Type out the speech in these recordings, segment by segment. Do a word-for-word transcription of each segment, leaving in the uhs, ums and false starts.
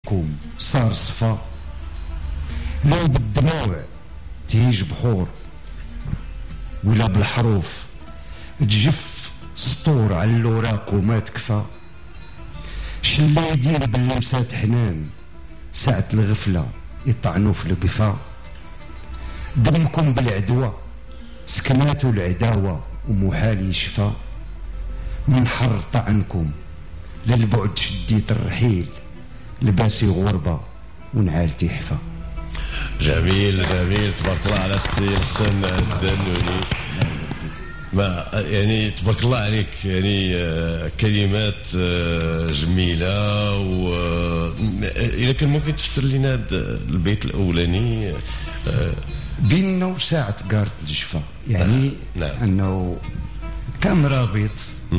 عليكم صار صفا، لو بالدموع تهيج بحور، ولا بالحروف تجف سطور على الوراق وما تكفى. شلا يدير باللمسات حنان ساعة الغفلة يطعنوا في القفا. دمكم بالعدوى سكناتوا العداوة ومحال يشفى. من حر طعنكم للبعد شديت الرحيل، لباسي غربة ونعالتي حفا. جميل جميل، تبارك الله على السي حسن الدنوني. ما يعني تبارك الله عليك، يعني كلمات جميلة. وإذا كان ممكن تفسر لنا البيت الأولاني؟ بيننا وساعة قارة الجفا، يعني نعم. أنه كان رابط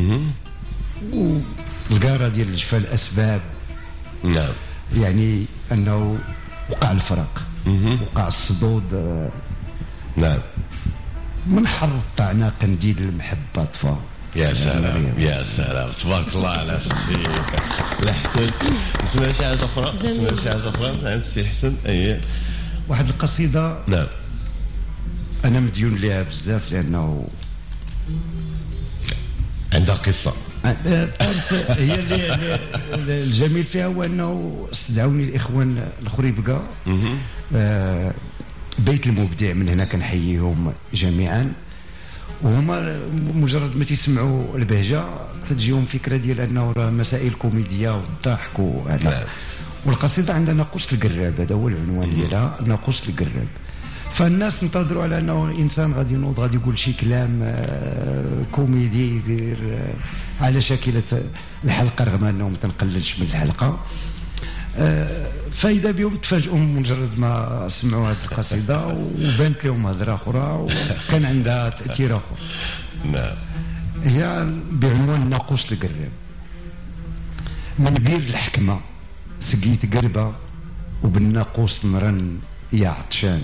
والقارة ديال الجفا الأسباب. نعم. يعني أنه وقع الفرق، وقع الصدود. نعم. من حر الطعنة قنديل المحبة طفى. يا سلام يا سلام، تبارك الله على السي الحسن. نسمع شي حاجة أخرى؟ نسمع شي حاجة أخرى عند السي الحسن؟ أي واحد القصيدة. نعم. أنا مديون لها بزاف لأنه عندها قصة. هي اللي الجميل فيها هو أنه استدعوني الإخوان الخريبكا، آه بيت المبدع، من هنا كنحييهم جميعا. وهما مجرد ما تسمعوا البهجة تجيهم فكرة ديال أنه راه مسائل كوميدية والضحك وهذا. نعم. والقصيدة عندها ناقوس القراب، هذا هو العنوان ديالها، ناقوس القراب. فالناس انتظروا على انه انسان غادي ينوض غادي يقول شي كلام آه كوميدي يدير آه على شاكله الحلقه، رغم انه ما تنقللش من الحلقه. آه فاذا بهم تفاجئوا مجرد ما سمعوا هذه القصيده وبانت لهم هضره اخرى وكان عندها تاثير اخر. نعم. هي بعنوان ناقوس القراب. من بير الحكمه سقيت قربه وبالناقوس نرن يا عطشان.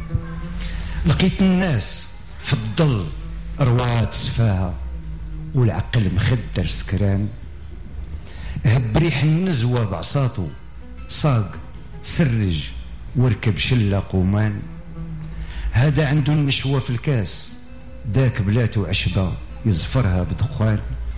لقيت الناس في الظل روات سفاهة والعقل مخدر سكران. هب ريح النزوة بعصاته صاق سرج وركب شلة قومان. هذا عنده النشوة في الكاس، داك بلاته عشبة يزفرها بدخان.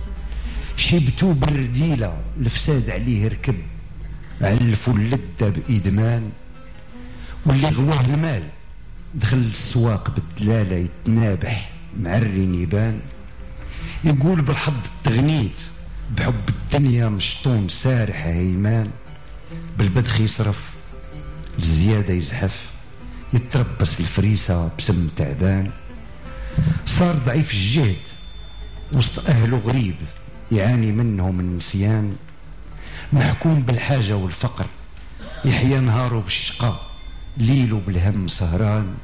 شبتو بالرديلة الفساد عليه ركب، علفوا اللدة بإدمان. واللي غواه المال دخل السواق بالدلالة يتنابح معرين يبان. يقول بالحظ تغنيت بحب الدنيا مشطون سارح هيمان. بالبدخ يصرف الزيادة يزحف، يتربص الفريسة بسم تعبان. صار ضعيف الجهد وسط أهله غريب يعاني منهم النسيان. محكوم بالحاجة والفقر يحيا نهاره بالشقاء، ليله بالهم سهران.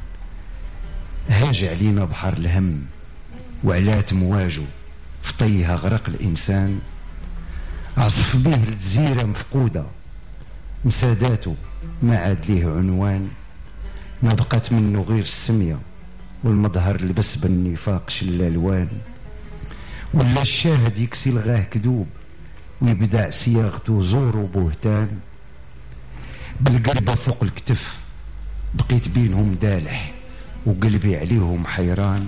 هاج علينا بحر الهم وعلات مواجه في طيها غرق الإنسان. عصف به الجزيرة مفقودة مساداته ما عاد ليه عنوان. ما بقات منه غير السمية والمظهر لبس بالنفاق شلالوان. ولا الشاهد يكسي لغاه كذوب ويبدع صياغته زور وبهتان. بالقربة فوق الكتف بقيت بينهم دالح وقلبي عليهم حيران.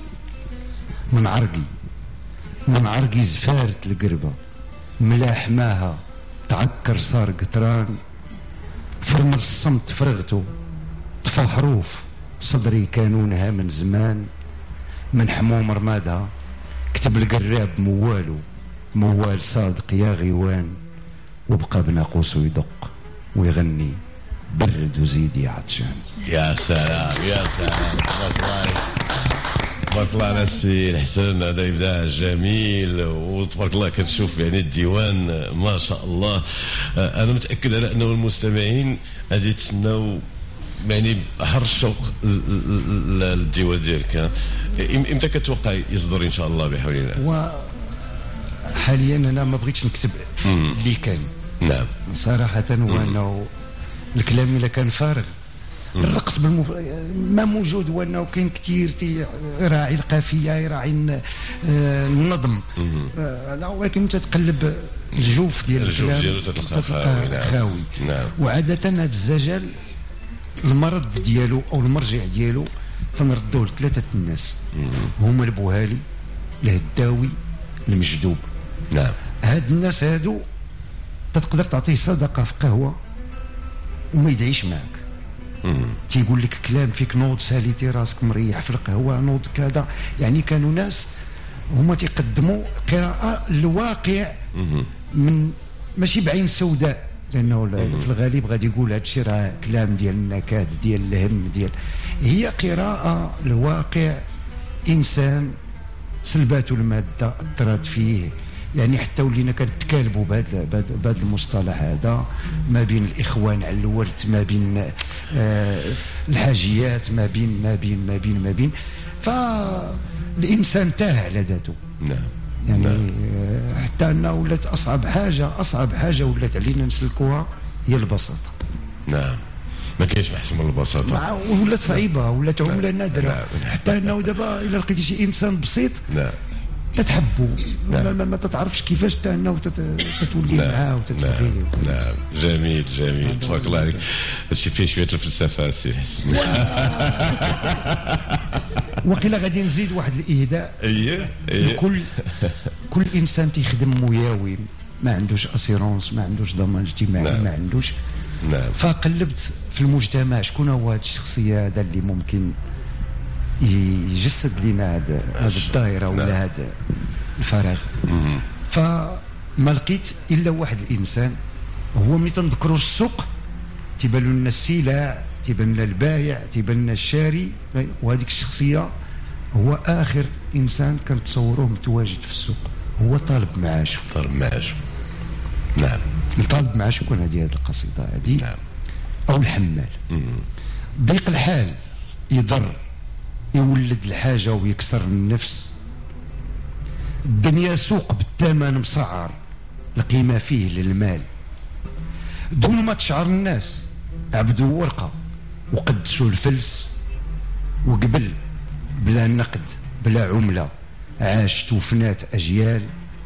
من عرقي من عرقي زفارة القربة ملاح ماها تعكر صار قطران. فرمل الصمت فرغته طفى حروف صدري كانونها من زمان. من حموم رمادها كتب القراب موالو موال صادق يا غيوان. وبقى بناقوسه يدق ويغني برد وزيد يا عطشان. يا سلام يا سلام، تبارك الله تبارك الله على السي الحسن. هذا إبداع جميل، وتبارك الله كتشوف يعني الديوان ما شاء الله. أنا متأكد على أنه المستمعين غادي يتسناو يعني حر الشوق للديوان ديالك. امتى كتوقع يصدر ان شاء الله بحول الله؟ وحاليا انا ما بغيتش نكتب اللي كان. نعم. صراحه هو انه الكلام الا كان فارغ الرقص بالمف... ما موجود هو انه كاين كثير يراعي القافيه يراعي النظم هذا، ولكن انت تقلب الجوف ديال الجوف ديالو تلقى خاوي. خاوي. نعم. وعاده هذا الزجل المرض ديالو او المرجع ديالو تنردوه لثلاثه الناس هما البوهالي الهداوي المجذوب. نعم. هاد الناس هادو تقدر تعطيه صدقه في قهوه وما يدعيش معك، تيقول لك كلام فيك نوض ساليتي راسك مريح في القهوه نوض كذا. يعني كانوا ناس هما تيقدموا قراءه الواقع من ماشي بعين سوداء، لانه في الغالب غادي يقول هذا الشيء راه كلام ديال النكاد ديال الهم ديال، هي قراءه الواقع. انسان سلبات الماده اثرت فيه، يعني حتى ولينا كنتكالبوا بهذا بهذا المصطلح هذا ما بين الاخوان على الورث، ما بين آه الحاجيات، ما بين ما بين ما بين ما بين فالانسان تاه على ذاته. نعم. يعني نعم. آه حتى انه ولات اصعب حاجه اصعب حاجه ولات علينا نسلكوها هي البساطه. نعم. ما كاينش احسن من البساطه، ولات صعيبه ولات عمله نادره. نعم. حتى انه دابا الا لقيتي شي انسان بسيط نعم تتحبوا. نعم. ما, ما تتعرفش كيفاش حتى انه تتولي نعم. معاه وتتلغيه. نعم. نعم. جميل جميل تبارك الله عليك. هادشي فيه شويه الفلسفه السي حسن. وقيلا غادي نزيد واحد الاهداء. اييه اييه كل كل انسان تيخدم مياوم ما عندوش اسيرونس ما عندوش ضمان اجتماعي. نعم. ما عندوش. نعم. فقلبت في المجتمع شكون هو هذه الشخصيه هذا اللي ممكن يجسد لنا هذا هذا الدائره ولا نعم. هذا الفراغ. فما لقيت الا واحد الانسان هو ملي تنذكروا السوق تيبان لنا السلع تيبان لنا البايع تيبان لنا الشاري، وهذيك الشخصيه هو اخر انسان كنتصوروه متواجد في السوق، هو طالب معاشه. طالب معاشه. نعم. الطالب معاشه يكون هذه هذه القصيده هذه. نعم. او الحمال. ضيق الحال يضر يولد الحاجة ويكسر النفس. الدنيا سوق بالثمن مسعر القيمة فيه للمال، دون ما تشعر الناس عبدوا ورقة وقدسوا الفلس، وقبل بلا نقد بلا عملة عاشت وفنات أجيال.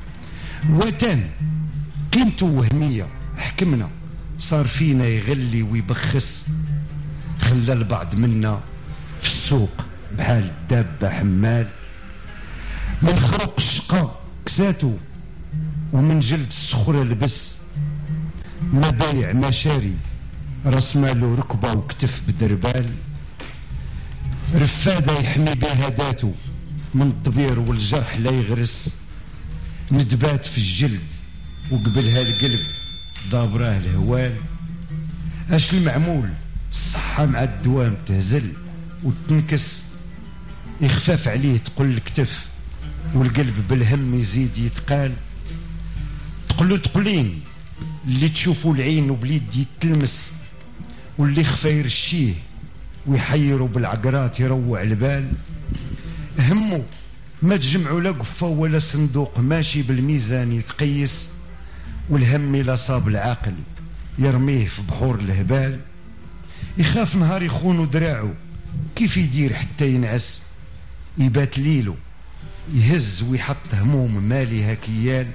وتن قيمته وهمية حكمنا صار فينا يغلي ويبخس، خلى البعض منا في السوق بحال الدابة حمال. من خرق الشقا كساتو ومن جلد الصخرة لبس، ما بايع ما شاري راس مالو ركبة وكتف بدربال. رفادة يحمي بها ذاته من الضبير والجرح لا يغرس، ندبات في الجلد وقبلها القلب ضابراه الهوال. اش المعمول الصحة مع الدوام تهزل وتنكس، يخفف عليه تقول الكتف والقلب بالهم يزيد يتقال. تقولوا تقولين اللي تشوفوا العين وبليد يتلمس، واللي خفا يرشيه ويحيروا بالعقرات يروع البال. همه ما تجمعوا لا قفة ولا صندوق ماشي بالميزان يتقيس، والهم لا صاب العاقل يرميه في بحور الهبال. يخاف نهار يخونوا دراعه كيف يدير حتى ينعس، يبات ليله يهز ويحط هموم مالي هكيال.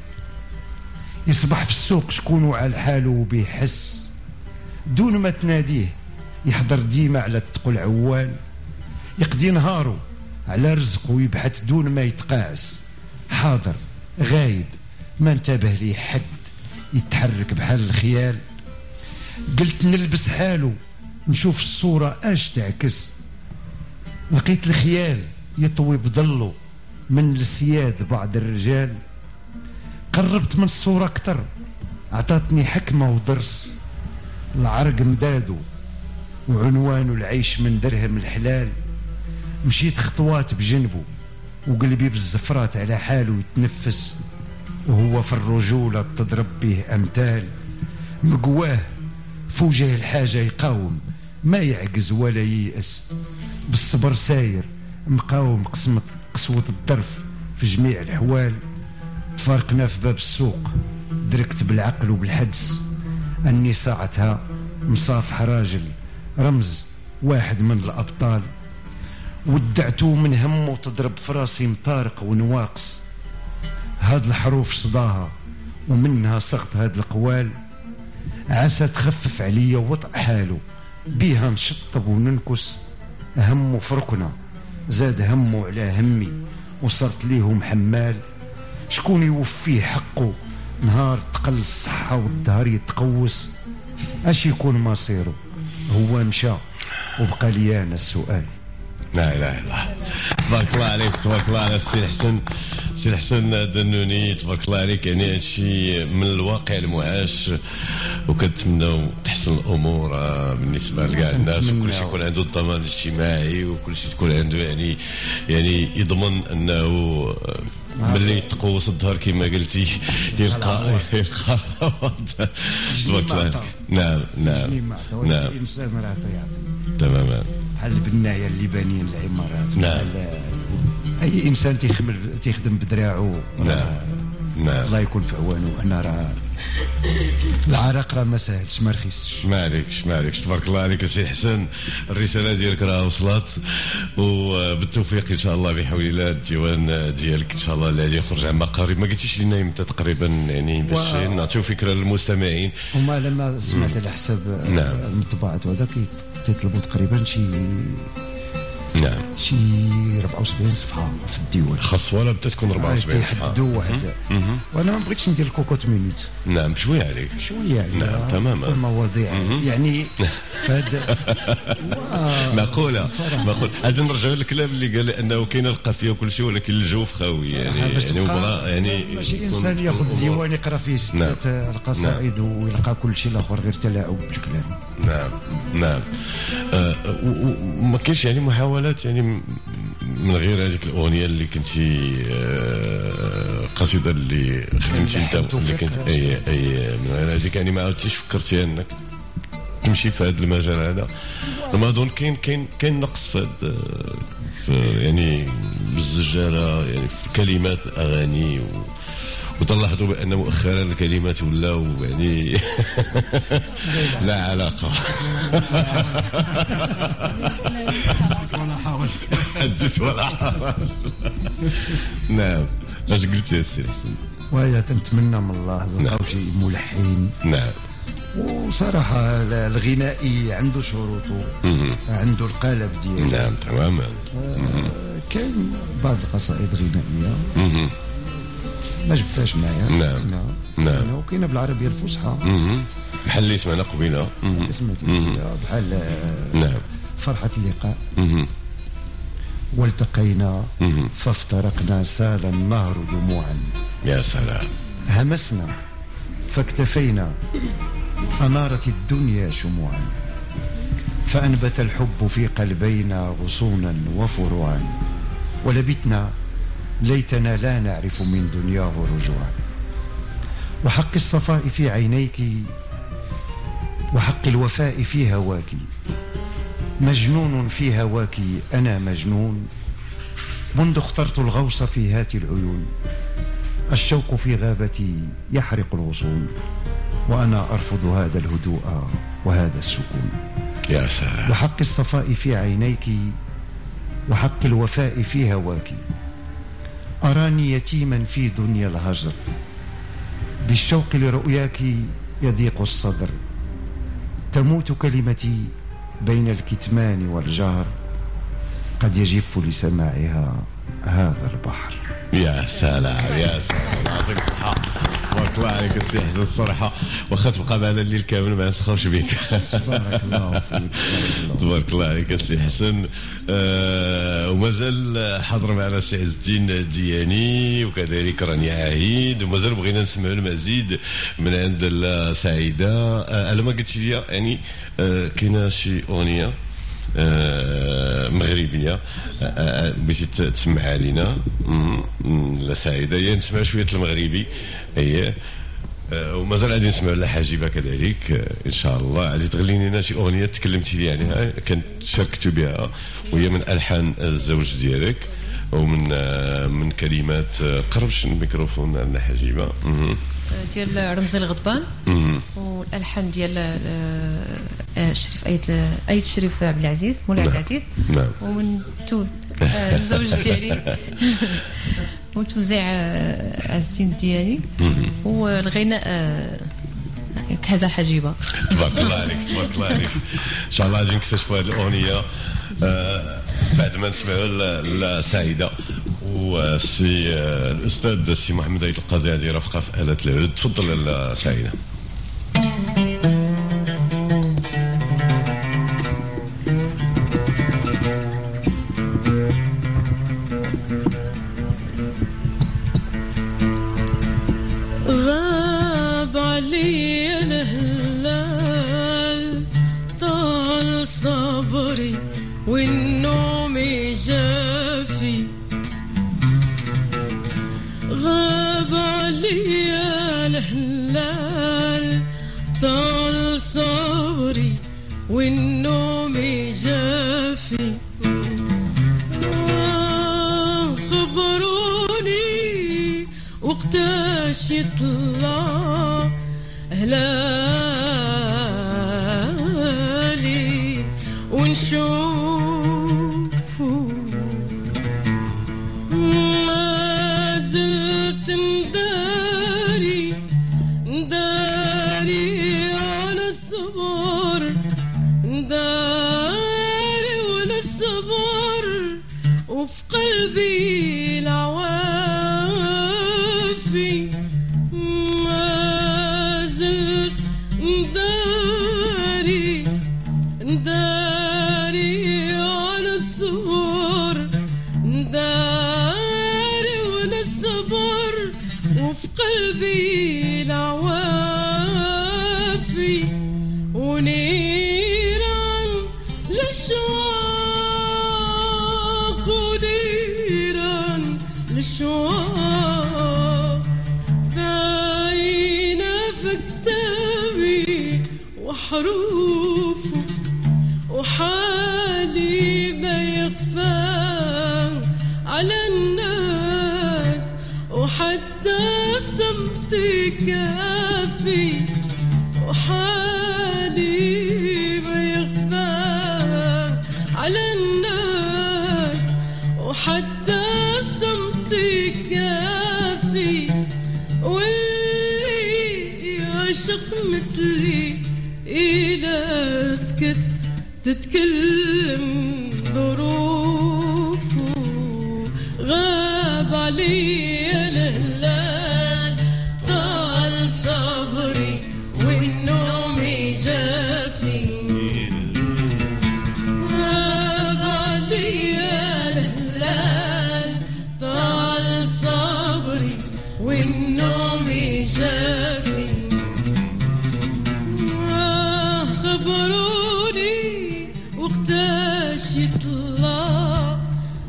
يصبح في السوق شكونه على حاله وبيحس، دون ما تناديه يحضر ديما على التقل عوال. يقضي نهاره على رزقه ويبحث دون ما يتقاعس، حاضر غايب ما انتبه ليه حد يتحرك بحال الخيال. قلت نلبس حاله نشوف الصورة اش تعكس، لقيت الخيال يطوي بضله من السياد بعض الرجال. قربت من الصورة اكتر عطاتني حكمة ودرس، العرق مدادو وعنوانه العيش من درهم الحلال. مشيت خطوات بجنبه وقلبي بالزفرات على حاله يتنفس، وهو في الرجولة تضرب به أمثال. مقواه فوجه الحاجة يقاوم ما يعجز ولا ييأس، بالصبر ساير مقاوم قسمة قسوة الظرف في جميع الأحوال. تفارقنا في باب السوق دركت بالعقل وبالحدس أني ساعتها مصافح راجل رمز واحد من الأبطال، ودعتو من همه تضرب في راسي مطارق ونواقص. هاد الحروف صداها ومنها صغت هاد القوال، عسى تخفف عليا وطأ حاله، بيها نشطب وننكس. همه فرقنا زاد همه على همي، وصرت ليهم حمال. شكون يوفيه حقه نهار تقل الصحة والدهر يتقوس؟ اش يكون مصيره؟ هو مشى وبقى لي انا السؤال. لا اله الا الله. تبارك الله عليك، تبارك الله على السي الحسن، السي الحسن دنوني، تبارك الله عليك. يعني هادشي من الواقع المعاش، وكنتمناو تحسن الامور بالنسبه لكاع الناس، وكل شيء يكون عنده الضمان الاجتماعي، وكل شيء تكون عنده يعني يعني يضمن انه ملي يتقوس الظهر كما قلتي يلقى يلقى تبارك الله. نعم نعم نعم. الانسان راه يعطي تماما بحال البنايه اللي بانيين العمارات. نعم. اي انسان تيخدم تيخدم بدراعه. نعم نعم. الله يكون في عوانه. احنا راه العرق راه ما ساهلش ما رخيصش. ما عليكش ما عليكش. تبارك الله عليك سي حسن، الرساله ديالك راه وصلت، وبالتوفيق ان شاء الله بحول الله. الديوان ديالك ان شاء الله اللي غادي يخرج عما قريب. ما قلتيش لنا امتى تقريبا يعني باش و... نعطيو فكره للمستمعين. هما لما سمعت على حساب نعم. المطبعات وهذا كيطلبوا تقريبا شي نعم شي أربعة وسبعين صفحه في الديوان. خاص ولا بدا تكون أربعة وسبعين صفحه. تيحددوا واحد. وانا ما بغيتش ندير كوكوت مينوت. نعم شويه عليك شويه عليك. نعم تماما. المواضيع يعني فهاد معقوله معقول. عاد نرجعوا للكلام اللي قال انه كاين القافيه وكل شيء، ولكن الجوف خاوي يعني يعني بغا يعني ماشي انسان ياخذ ديوان يقرا فيه ستة القصائد ويلقى كل شيء الاخر غير تلاعب بالكلام. نعم نعم. آه وما كاينش يعني محاولات يعني من غير هذيك الاغنيه اللي كنتي آه قصيده اللي خدمتي انت اللي كنت اي اي من غير هذيك يعني ما عرفتيش فكرتي انك تمشي في هذا المجال هذا؟ ما اظن كاين كاين كاين نقص في هذا يعني بالزجاله يعني في كلمات اغاني، و وتلاحظوا بان مؤخرا الكلمات ولاو يعني لا علاقه. حدث ولا حرج. نعم. اش قلت يا سي حسن؟ وهي تنتمنى من الله نلقاو شي ملحن. نعم. وصراحه الغنائي عنده شروطه، عنده القالب ديالو. نعم تماما. آه كاين بعض القصائد غنائيه ما جبتهاش معايا. نعم نعم. وكاينه بالعربيه الفصحى بحال اللي سمعنا قبيله. سمعتي بحال نعم فرحه اللقاء. والتقينا فافترقنا سال النهر دموعا. يا سلام. همسنا فاكتفينا أنارت الدنيا شموعا. فأنبت الحب في قلبينا غصونا وفروعا. ولبتنا ليتنا لا نعرف من دنياه رجوعا. وحق الصفاء في عينيك وحق الوفاء في هواك. مجنون في هواك أنا مجنون منذ اخترت الغوص في هات العيون. الشوق في غابتي يحرق الغصون وأنا أرفض هذا الهدوء وهذا السكون. يا سلام. وحق الصفاء في عينيك وحق الوفاء في هواك. أراني يتيما في دنيا الهجر بالشوق لرؤياك يضيق الصدر. تموت كلمتي بين الكتمان والجهر قد يجف لسماعها هذا البحر. يا سلام يا سلام. يعطيك الصحة. تبارك الله عليك السي حسن الصراحة، واخا تبقى معنا الليل كامل ما نسخرش بك. تبارك الله فيك. تبارك الله عليك السي حسن. آه ومازال حاضر معنا السي عز الدين الدياني وكذلك راني عاهد، ومازال بغينا نسمعوا المزيد من عند السعيدة. آه انا ما قلتش لي يعني آه كاينه شي اغنيه آه مغربيه آه بغيتي تسمعها لينا لا سعيده؟ هي نسمع شويه المغربي هي آه ومازال غادي نسمعوا لا حاجبه كذلك آه ان شاء الله. غادي تغني لنا شي اغنيه تكلمتي لي عليها كنت شاركت بها، وهي من الحان الزوج ديالك ومن آه من كلمات آه قربش الميكروفون لا حاجبه ديال رمزي الغضبان، والالحان ديال الشريف ايت ايت الشريف عبد العزيز مولاي عبد العزيز. نعم. ومن تو الزوج ديالي وتوزيع عز الدين الدياني. والغناء كذا حجيبه. تبارك الله عليك تبارك الله عليك. ان شاء الله غادي نكتشفوا هذه الاغنيه آه بعد ما نسمعوا السعيده والسي آه الاستاذ السي محمد ايت القاضي غادي يرافقها في آلة العود. تفضل السعيده. غاب علي الهلال طال صبري والنوم جافي. غاب علي الهلال طال صبري والنوم جافي. خبروني وقتاش يطلع هلالي ونشوفه. ما زلت نداري نداري على الصبر نداري ولا الصبر وفي قلبي العوافي. ما زلت نداري نداري على الصبر نداري ولا الصبر وفي قلبي العوافي. ونيران للشواق ونيران للشواق باينة في كتابي وحروفه وحالي ما يخفى على الناس وحتى صمتي كافي. وحالي ما يخفى على الناس وحتى صمتي كافي. واللي يعشق مثلي إلى سكت تتكلم ظروفه. غاب علي الهلال طال صبري والنوم جافي. غاب علي الهلال طال صبري والنوم جافي. خبروني وقتاش يطلع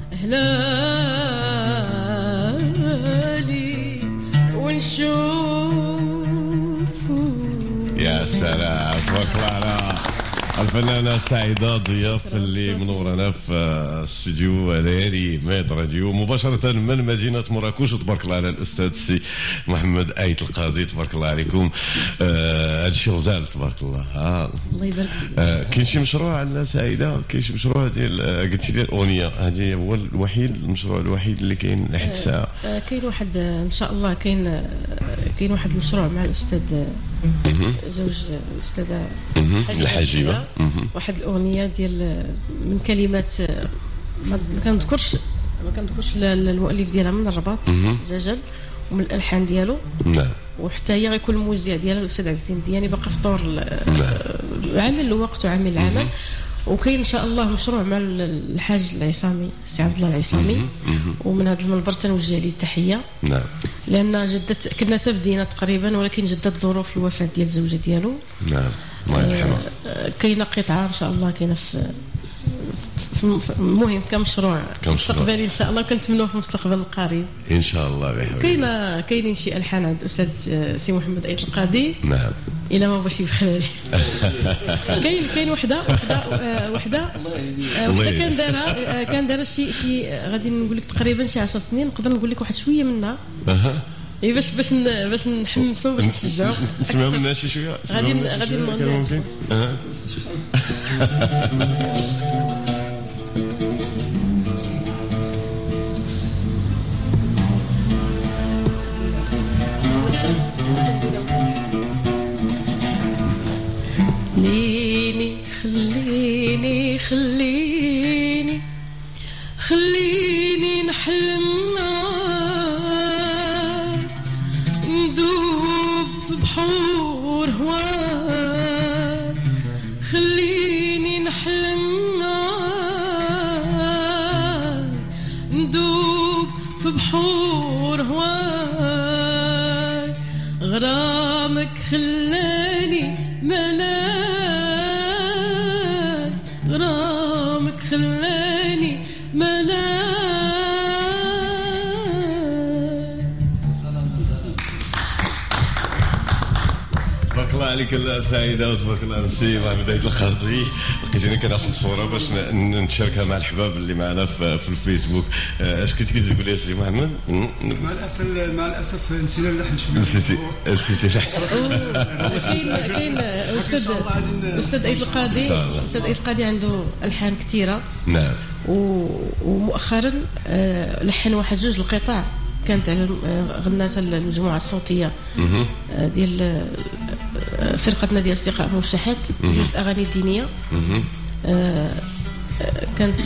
هلالي ونشوفه. يا سلام تبارك الله على الفنانة سعيدة ضياف اللي منورنا في استوديو ليالي ميد راديو مباشرة من مدينة مراكش. وتبارك الله على الأستاذ السي محمد ايت القاضي. تبارك الله عليكم. آه هذا الشيء غزال تبارك الله. آه. الله يبارك آه كاين شي مشروع على سعيدة؟ كاين شي مشروع ديال قلتي لي الأغنية هذه هو الوحيد المشروع الوحيد اللي كاين لحد الساعة؟ آه كاين واحد ان شاء الله كاين كاين واحد المشروع مع الأستاذ زوج الأستاذة الحجيبة. واحد الأغنية ديال من كلمات ما كنذكرش ما كنذكرش المؤلف ديالها من الرباط زجل ومن الألحان ديالو. نعم. وحتى هي غيكون الموزع ديالها الأستاذ عز الدين الدياني باقي في طور العمل الوقت وعمل العمل. وكاين ان شاء الله مشروع مع الحاج العصامي السي عبد الله العصامي. ومن هذا المنبر تنوجه ليه التحيه. نعم. لان جدت كنا تبدينا تقريبا ولكن جدت ظروف الوفاه ديال الزوجه ديالو. نعم الله يرحمه. كاينه قطعه ان شاء الله كاينه في المهم كمشروع مستقبلي ان شاء الله كنتمنوه في المستقبل القريب ان شاء الله بحول. كاينه كاينين شي الحان عند الاستاذ سي محمد ايت القاضي. نعم. الى ما بغاش يبخل كاين كاين وحده وحده وحده وحده كان دارها كان دارها شي شي غادي نقول لك تقريبا شي عشر سنين نقدر نقول لك واحد شويه منها. اي باش باش باش نحمسوا باش نشجعوا. نسمعوا منها شي شويه. غادي غادي ممكن. خليني خليني خليني خليني نحلم معاك ندوب في بحور هواك خليني نحلم معاك ندوب في بحور هواك غرامك خلاني ملاك غرامك خلاني ملاك. تبارك الله عليك سعيدة وتبارك الله على السي محمد عيد القاضي. لقيتني كناخذ صورة باش نشاركها مع الحباب اللي معنا في, في الفيسبوك. اش كنت كتقول يا سي محمد؟ مع الاسف مع الاسف نسينا اللحن شويه. نسيتي نسيتي اللحن. كاين كاين استاذ استاذ عيد القاضي استاذ عيد القاضي عنده الحان كثيره. نعم. ومؤخرا لحن واحد جوج القطع كانت على غنات المجموعه الصوتيه ديال فرقه نادي اصدقاء موشحات جوج اغاني دينيه. كانت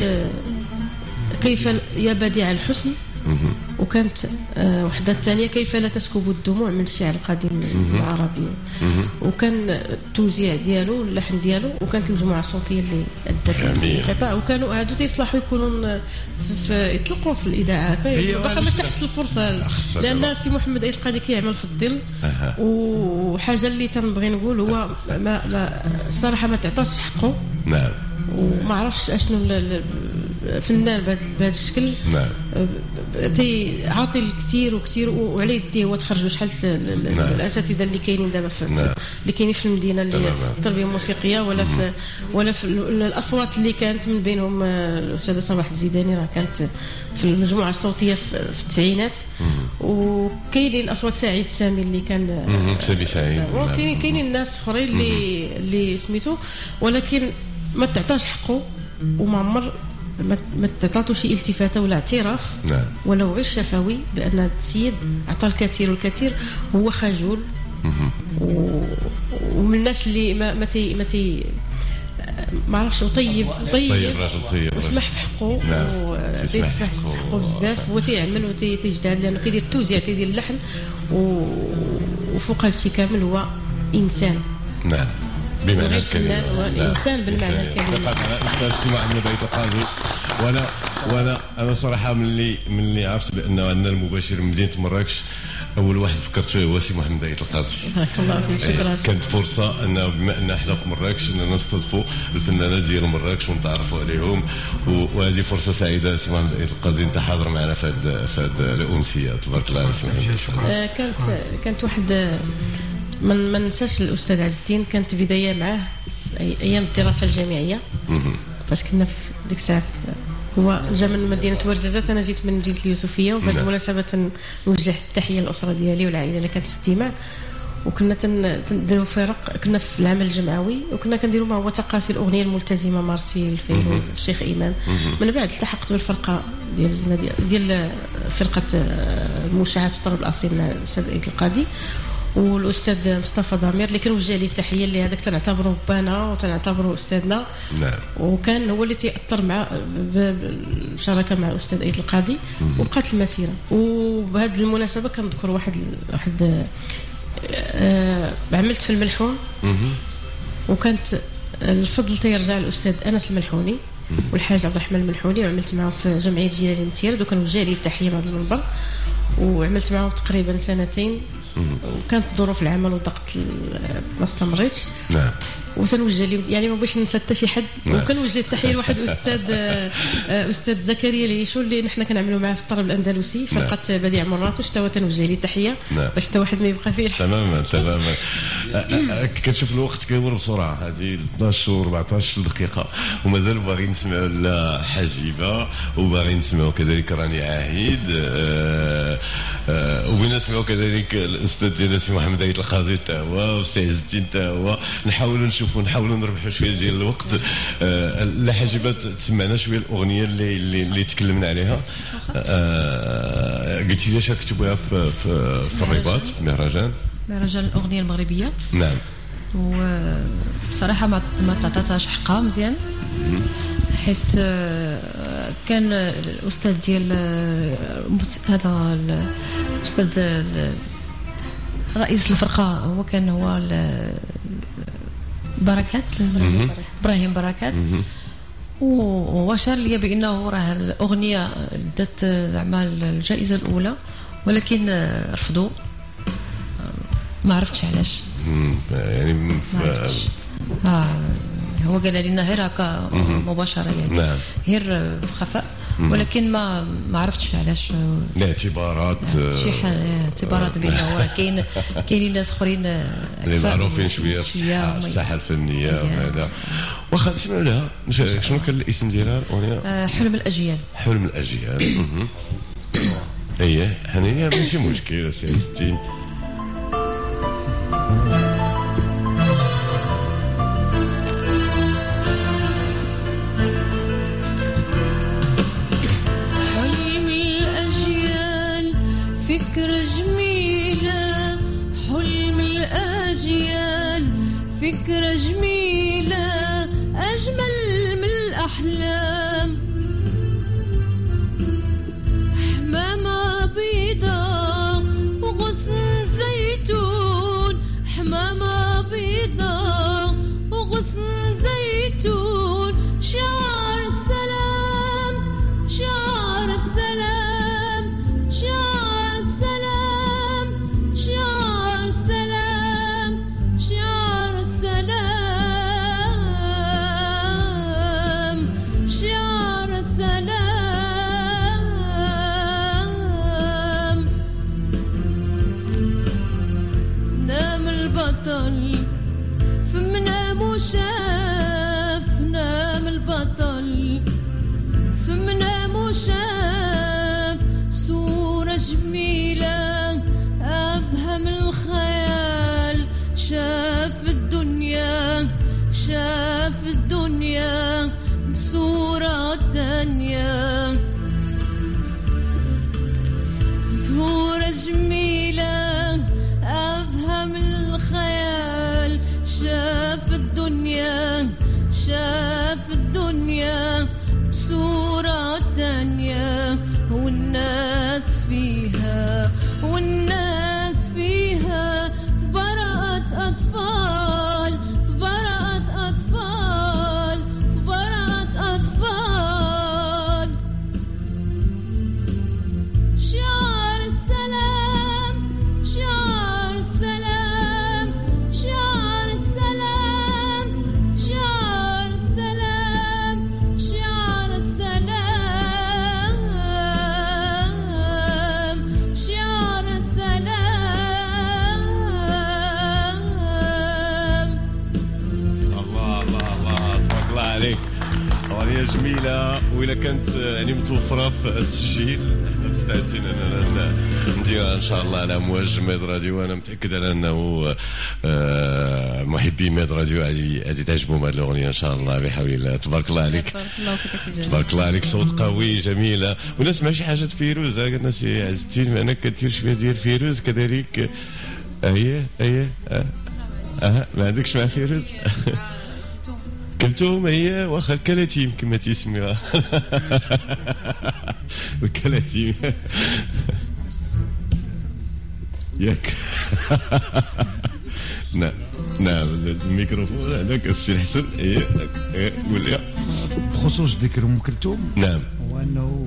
كيف يا بديع الحسن وكانت وحده الثانيه كيف لا تسكب الدموع من الشعر القديم العربي. وكان التوزيع ديالو اللحن ديالو وكانت المجموعه الصوتيه اللي ادت القطاع وكانوا هادو تيصلحوا يكونوا في يطلقوا في الاذاعه باقا ما تحتش الفرصه لان سي محمد عيد القاضي كيعمل في الظل. وحاجه اللي تنبغي نقول هو ما, ما الصراحه ما تعطاش حقه. نعم. وما عرفش اشنو الفنان بهذا الشكل. نعم. تي عاطي الكثير وكثير وعلى يديه هو تخرجوا شحال الاساتذه اللي كاينين دابا في اللي كاينين في المدينه اللي في التربيه الموسيقيه ولا في ولا في الاصوات اللي كانت من بينهم الاستاذه صباح الزيداني راه كانت في المجموعه الصوتيه في التسعينات. وكاينين اصوات سعيد سامي اللي كان سامي سعيد. وكاينين كاينين ناس اخرين اللي اللي سميتو ولكن ما تعطاش حقه وما عمر ما تعطاتو شي التفاته ولا اعتراف. نعم. ولو غير شفوي بان هذا السيد عطى الكثير والكثير. هو خجول و... ومن الناس اللي ما ما تي ما تي ما عرفش طيب طيب طيب راجل طيب وسمح في حقه. نعم. وتيسمح في حقه بزاف وتيعمل وتيجتهد لانه كيدير التوزيع تيدير اللحن و... وفوق هذا الشيء كامل هو انسان. نعم. بمعنى الكلمة. الإنسان بالمعنى الكلمة. لقد أنا أستاذ سمع من بيت القاضي وأنا وأنا أنا صراحة من اللي من اللي عرفت بأنه أن المباشر من مدينة مراكش أول واحد فكرت فيه هو سي محمد بيت القاضي. بارك الله فيك. شكرا. كانت فرصة أنه بما أن احنا في مراكش أننا نستضيفوا الفنانات ديال مراكش ونتعرفوا عليهم وهذه فرصة سعيدة سي محمد بيت القاضي أنت حاضر معنا في هذه في هذه الأمسية. تبارك الله عليك. كانت كانت واحد من ما ننساش الاستاذ عز الدين كانت بدايه معاه ايام الدراسه الجامعيه فاش كنا في ديك الساعه. هو جا من مدينه ورزازات انا جيت من مدينه اليوسفيه وبهذه المناسبه نوجه التحيه للاسره ديالي والعائله اللي كانت في الاستماع. وكنا تنديروا فرق كنا في العمل الجمعوي وكنا كنديروا ما هو ثقافي الاغنيه الملتزمه مارسيل فيروز الشيخ ايمان. من بعد التحقت بالفرقه ديال ديال فرقه الموشعات الطرب الاصيل مع الاستاذ عيد القاضي والاستاذ مصطفى ضمير اللي كنوجه ليه التحيه اللي هذاك تنعتبره بانا وتنعتبره استاذنا. نعم. وكان هو اللي تاثر مع بالشراكه مع الاستاذ عيد القاضي وبقات المسيره. وبهذه المناسبه كنذكر واحد واحد آه عملت في الملحون وكانت الفضل تيرجع للاستاذ انس الملحوني والحاج عبد الرحمن الملحوني وعملت معه في جمعيه جيران الامتياز وكنوجه ليه التحيه من هذا المنبر وعملت معهم تقريبا سنتين وكانت ظروف العمل والضغط ما استمرتش. نعم. وتنوجه لي يعني ما بغيتش ننسى حتى شي حد. نعم. وكنوجه التحيه لواحد استاذ استاذ زكريا العيشو اللي نحن كنعملوا معاه في الطرب الاندلسي فرقه. نعم. بديع مراكش تا هو تنوجه لي التحيه. نعم. باش حتى واحد ما يبقى فيه. تماما تماما. كتشوف الوقت كيمر بسرعه هذه اثناش و أربعطاش دقيقه ومازال باغي نسمعوا لا حجيبه وباغي نسمعوا كذلك راني عاهد. آه وبين نسمعوا كذلك الاستاذ ديالنا سي محمد عيد القاضي حتى هو وسي عز الدين حتى هو، نحاولوا نشوفوا نحاولوا نربحوا شويه ديال الوقت. آه لا حاجه تسمعنا شويه الاغنيه اللي اللي, اللي تكلمنا عليها. آه قلتي لي شاركتوا بها في في, في الرباط في المهرجان مهرجان الاغنيه المغربيه. نعم. وبصراحه ما ما تعطاتهاش حقها مزيان، حيت كان الاستاذ ديال هذا الاستاذ رئيس الفرقه هو كان هو بركات ابراهيم بركات، وهو شار لي بانه راه الاغنيه دات زعما الجائزه الاولى، ولكن رفضوا، ما عرفتش علاش. يعني ما آه هو قال لنا غير هكا مباشره يعني. نعم. غير بخفاء، ولكن ما ما عرفتش علاش. الاعتبارات شي حاجه اعتبارات بانه راه كاين كاينين ناس اخرين اللي معروفين شويه في الساحه الفنيه وهذا. واخا نسمعوا لها شنو كان الاسم ديالها الاغنيه؟ آه حلم الاجيال. حلم الاجيال. اييه حنيه ماشي مشكل سي عزتي. فكرة جميلة، حلم الأجيال، فكرة جميلة أجمل من الأحلام. حمامة بيضاء وغصن زيتون، حمامة بيضاء وغصن زيتون، شعر السلام شعر السلام شعر السلام شعر السلام شعر السلام شعر السلام. نام البطل في منامه شاف، نام البطل في منامه شاف صورة جميلة أبهى من الخيال. شاف الدنيا شاف الدنيا بصورة تانية، صورة جميلة أبهى من الخيال. شاف الدنيا شاف الدنيا بصورة تانية، والناس فيها والناس فيها في براءة أطفال، في براءة أطفال، في براءة أطفال. شعر السلام شعر السلام شعر السلام شعر السلام شعر السلام شعر السلام. الله الله الله تبارك الله عليك. أغنية جميلة، وإلا كانت يعني متوفرة في التسجيل حنا مستعدين أننا نديرها إن شاء الله على أمواج ميد راديو. وأنا متأكد على أنه محبي ميد راديو غادي تعجبهم هذه الأغنية إن شاء الله بحول الله. تبارك الله عليك. تبارك الله فيك سي جلال. تبارك الله عليك، صوت قوي جميلة. ونسمع شي حاجة فيروز، قلنا سي عز الدين أنك كدير شوية ديال فيروز كذلك. أيه أيه أه, أه. ما عندكش مع فيروز؟ كلتهم هي واخا الكلاتيم كما تيسميوها. الكلاتيم ياك. نعم نعم الميكروفون هذاك السي الحسن. ايه ايه قول لي. بخصوص ذكر ام كلثوم، نعم، هو انه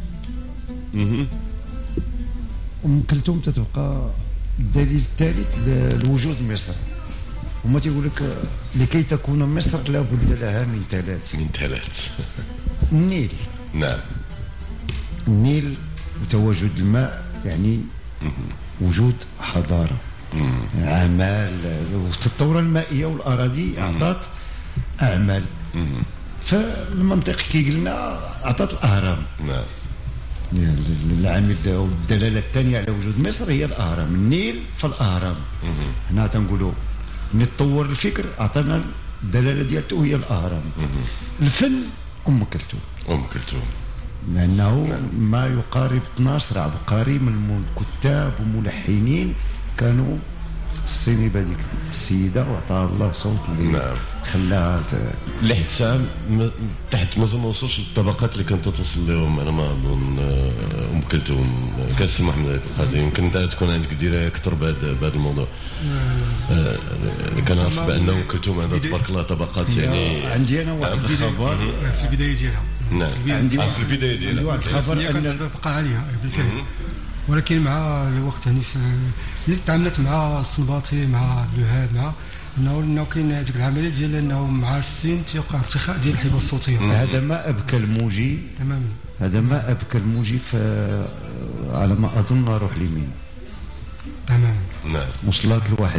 ام كلثوم تتبقى الدليل الثالث لوجود مصر. هما تيقول لك لكي تكون مصر لابد لها من ثلاث من ثلاث النيل. نعم. النيل وتواجد الماء يعني وجود حضارة، أعمال، والثورة المائية والأراضي أعطت أعمال. فالمنطق كي قلنا أعطت الأهرام. نعم. العامل الدلاله الثانيه على وجود مصر هي الاهرام. النيل في الاهرام. هنا تنقولوا نتطور الفكر عطانا الدلاله ديالته هي الاهرام. الفن ام كلثوم. ام كلثوم لانه ما يقارب اثناش عبقري من الكتاب وملحنين كانوا الصيني بهذيك السيده وعطاها الله صوت اللي نعم. خلاها اللي حتى تحت مازال ما وصلش للطبقات اللي كانت توصل لهم. انا ما اظن ام كلثوم كاسم محمد عبد القادر يمكن انت تكون عندك درايه اكثر بهذا بهذا الموضوع. آه كنعرف بان ام كلثوم عندها تبارك الله طبقات يعني. عندي انا واحد الخبر في البدايه ديالها. نعم عندي في البدايه ديالها واحد الخبر ان تبقى عليها بالفعل. ولكن مع الوقت يعني اللي تعاملت مع الصنباطي مع الوهاب مع انه انه كاين هذيك العمليه ديال انه مع السن تيوقع ارتخاء ديال الحبه الصوتيه. هذا ما ابكى الموجي تماما. هذا ما ابكى الموجي ف على ما اظن روح اليمين تماما. نعم وصلت لواحد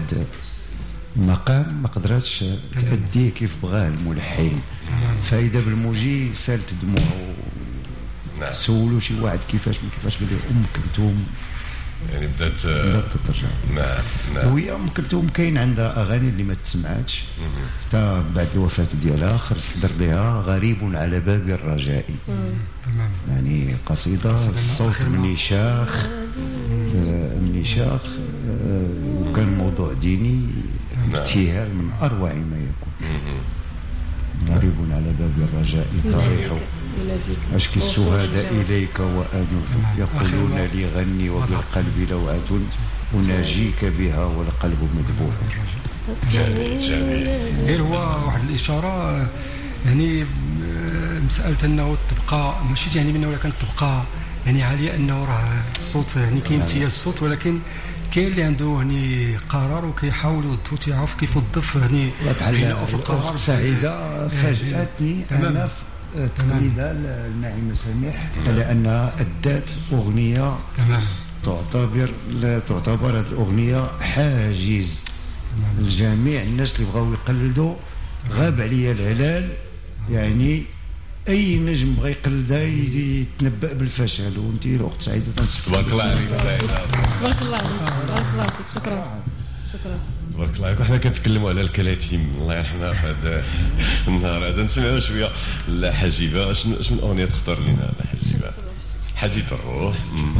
مقام ما قدرتش تأديه كيف بغاه الملحن. فاذا بالموجي سالت دموعه. نعم. سولوا شي واحد كيفاش من كيفاش قال له ام كلثوم يعني بدات بدات تترجع. نعم نعم. وهي ام كلثوم كاين عندها اغاني اللي ما تسمعاتش حتى بعد الوفاه ديالها خرج صدر لها غريب على باب الرجاء. تمام. يعني قصيده الصوت مني شاخ مني شاخ وكان موضوع ديني ابتهال من اروع ما يكون. غريب على باب الرجاء طريح أشكي السهاد إليك وأنوح يقولون لي غني وبالقلب لوعة أناجيك بها والقلب مذبوح. جميل جميل. غير هو واحد الإشارة يعني مسألة أنه تبقى ماشي يعني منه ولكن تبقى يعني عالية أنه راه الصوت يعني كاين امتياز الصوت ولكن كاين اللي عنده يعني قرار وكيحاول يوظفو تيعرف كيف يوظف يعني بحال في القرار. سعيدة فاجأتني أنا في تقليدها لنعيمة سميح على أنها أدت أغنية تعتبر لا تعتبر هذه الأغنية حاجز. الجميع الناس اللي بغاو يقلدوا غاب عليا الهلال يعني اي نجم بغى يقلدها يتنبأ بالفشل. وانت الاخت سعيده تنصف. تبارك الله عليك سعيده. تبارك الله عليك. تبارك الله عليك. شكرا شكرا. تبارك الله عليك. وحنا كنتكلموا على الكلاتيم الله يرحمها في هذا النهار هذا. نسمعوا شويه لحجيبه. شنو شنو الاغنيه تختار لنا لحجيبه؟ حديث الروح.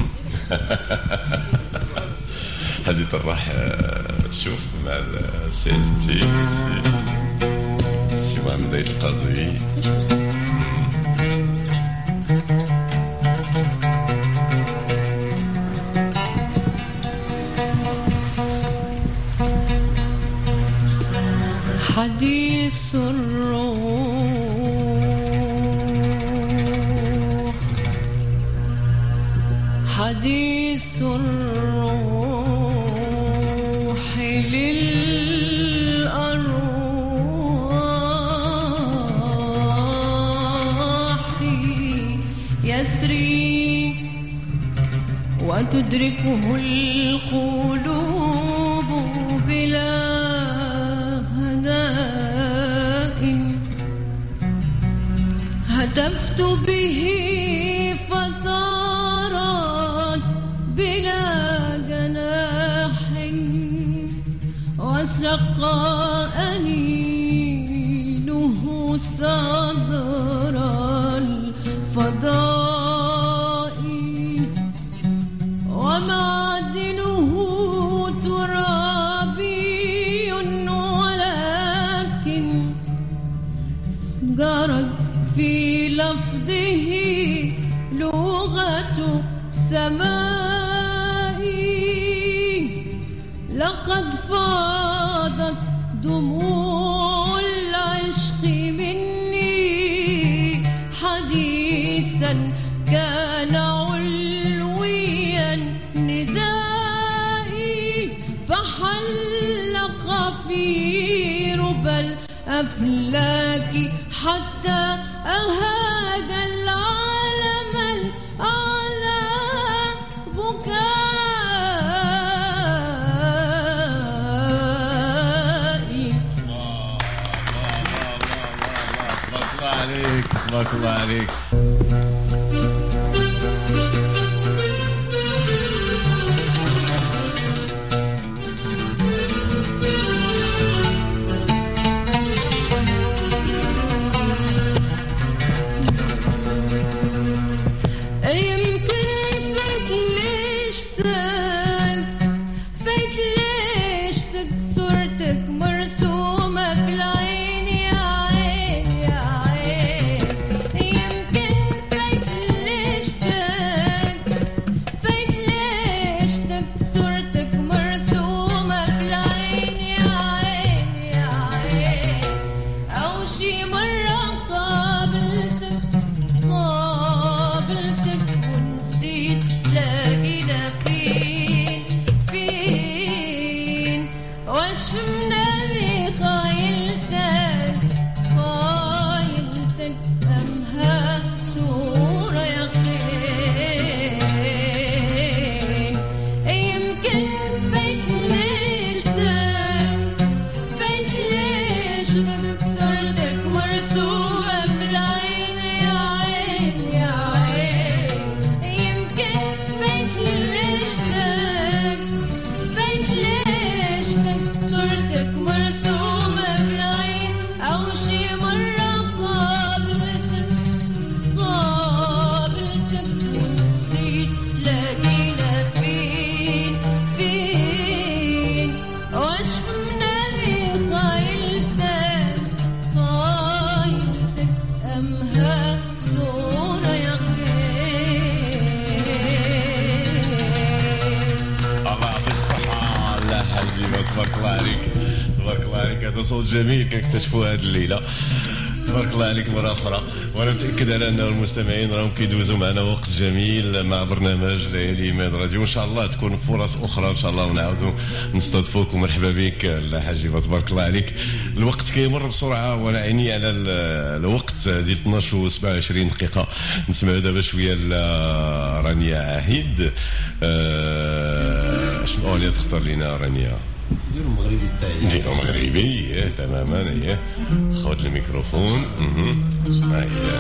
حديث الروح. شوف مع السي اس تي السي محمد عبد القادر. حديث الروح حديث الروح للأرواح يسري وتدركه القلوب بلا هتفت به فترات بلا جناح وشق أنينه صدر الفضاء ومعدنه ترابي ولكن جرت في لفظه لغة سماء. لقد فاضت دموع العشق مني حديثا كان علويا ندائي فحلق في ربى الأفلاك حتى أهاج العالم الأعلى بكائي. تبارك الله عليك تبارك الله عليك. شي مرة قابلتك قابلتك ونسيت تلاقينا فين فين واش فهمنا بخايلتك خايلتك أمها صورة يقين يمكن بيت ليشتك بيت ليشتك صورتك مرسومة بالعين يا عين يا عين يمكن بيت ليشتك بيت ليشتك صورتك مرسومة بالعين أو شي مرة قابلتك قابلتك ونسيت تلاقينا فين فين واش فهمنا بخايلتك خايلتك أمها صورة يقين. الله يعطيك الصحة. لا حبيبي تبارك الله عليك تبارك الله عليك. هذا صوت جميل كنكتشفوا هذه الليلة. تبارك الله عليك مرة أخرى. وأنا متأكد على أن المستمعين راهم كيدوزوا معنا وقت جميل مع برنامج ليالي ايمان راديو. إن شاء الله تكون فرص أخرى إن شاء الله ونعاودوا نستضيفوك ومرحبا بك لا حجيبة. تبارك الله عليك. الوقت كيمر بسرعة وأنا عيني على الوقت ديال اثناش و سبعة وعشرين دقيقة. نسمعوا دابا شوية رانيا عهيد. أه شنو أغنية تختار لنا رانيا؟ نديرو مغربي تاعي نديرو مغربي. ايه تماما. ايه خذ الميكروفون. اها اسمع. ايه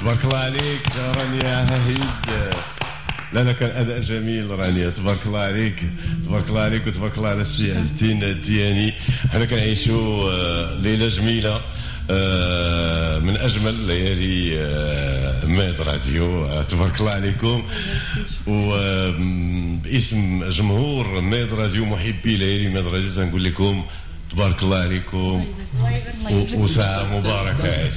تبارك الله عليك رانيا هاهيد. لا لا كان اداء جميل رانيا، تبارك الله عليك، تبارك الله عليك وتبارك الله على السي عز الدين الدياني. حنا كنعيشوا ليله جميله من اجمل ليالي ميد راديو. تبارك الله عليكم، وباسم جمهور ميد راديو محبي ليالي ميد راديو تنقول لكم تبارك الله عليكم وساعة مباركة.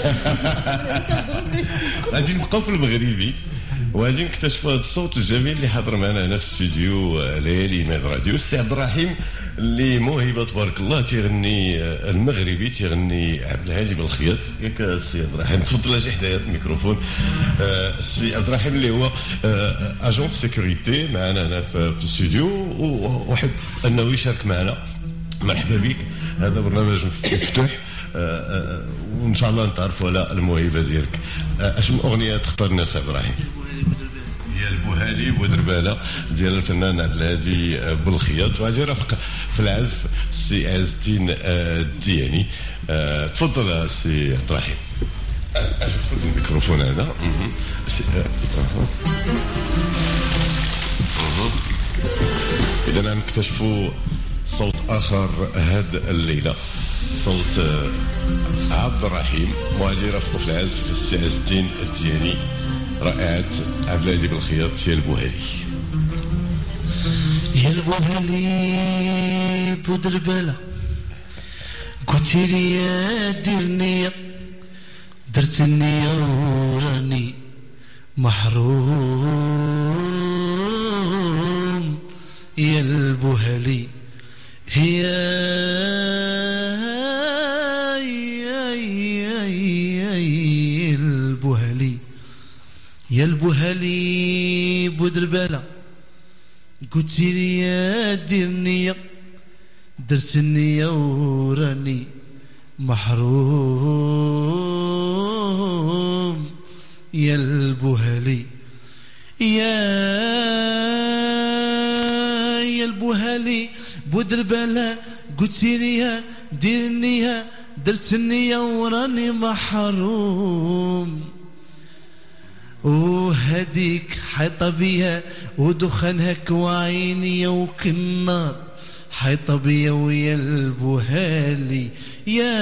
غادي نبقاو في المغربي وغادي نكتشفوا هذا الصوت الجميل اللي حاضر معنا هنا في الاستوديو ليالي ميد راديو، السي عبد الرحيم اللي موهبه تبارك الله تيغني المغربي، تيغني عبد الهادي بالخياط. ياك السي عبد الرحيم تفضل اجي حدايا الميكروفون. السي عبد الرحيم اللي هو اجون سيكوريتي معنا هنا في الاستوديو وحب انه يشارك معنا. مرحبا بك، هذا برنامج مفتوح وان شاء الله نتعرفوا على الموهبه ديالك. اش من اغنيه تختار الناس عبد الرحيم؟ هي البوهالي بودرباله ديال الفنان عبد الهادي بالخياط، وغادي يرافق في العزف السي عز الدين الدياني. تفضل السي عبد الرحيم. خذ الميكروفون هذا. اذا نكتشفوا صوت آخر هاد الليلة، صوت عبد الرحيم، وغادي يرافقوا في العزف السي عز الدين الدياني، رائعة عبد الهادي بالخياط. يا البوهالي يا البوهالي بودربالة، قلتي لي يا دير النية، درت النية وراني محروم. يا البوهالي هي البوهالي يا البوهالي بودربالة، قلتي لي يا دير النية، درت النية وراني محروم. يا البوهالي يا يا البوهالي بودربالة، قلتي لي دير النية، درت النية وراني محروم. وهديك حيطة بيها ودخانها كوعيني وكالنار، حيطة بيا ويا البوهالي. يا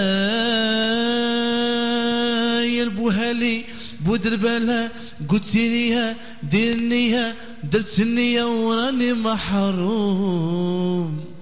يا البوهالي بودربالة، قلتي ليها دير النية، درت النية وراني محروم.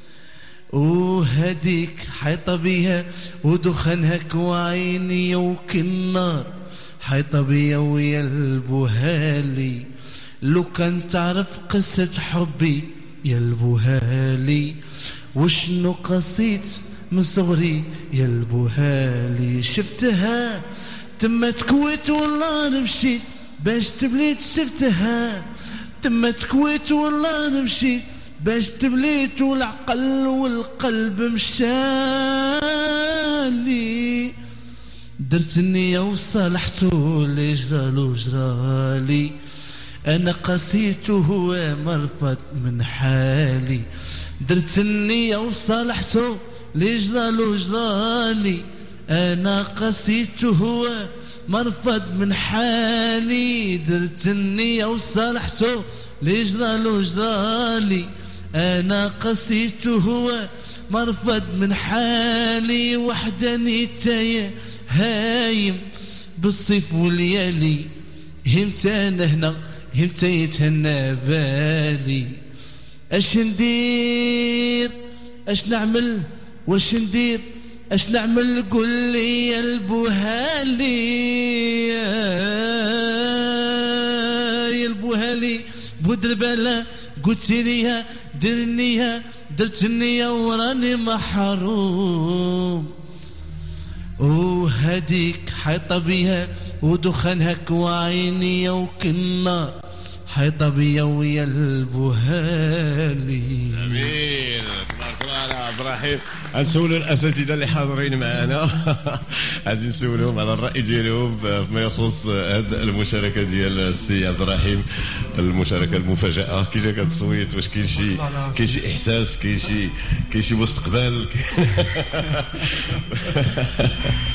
وهديك حيطة بيها ودخانها كوعيني وكالنار، حيطة بيا ويا البوهالي. لو كان تعرف قصة حبي يا البوهالي، وشنو قصيت من صغري يا البوهالي. شفتها تما تكويت والله نمشيت باش تبليت، شفتها تما تكويت والله نمشيت باش تبليت، والعقل والقلب مشالي. درت النية وصالحتو اللي جرالو جرالي، انا قسيتو هو مرفض من حالي. درت النية وصالحتو اللي جرالو جرالي، انا قسيتو هو مرفض من حالي. درت النية وصالحتو اللي جرالو جرالي، انا قسيتو هو مرفض من حالي. وحداني تايه هايم بالصيف والليالي، همت انا هنا همت يتهنى بالي. اش ندير اش نعمل واش ندير اش نعمل قول لي يا البوهالي. يا البوهالي بودربالة، قلتي ليها دير النية، درت النية وراني محروم. وهديك حيطة بيها ودخانها كوعيني وكالنار، حيطة بيا ويا البوهالي. جميل، تبارك الله على عبد الرحيم. غنسولوا الاساتذه اللي حاضرين معنا غادي نسولهم على الراي ديالهم فيما يخص هذه المشاركه ديال السي عبد الرحيم، المشاركه المفاجاه. كي جاك التصويت؟ واش كاين شي كاين شي احساس، كاين شي كاين شي مستقبل؟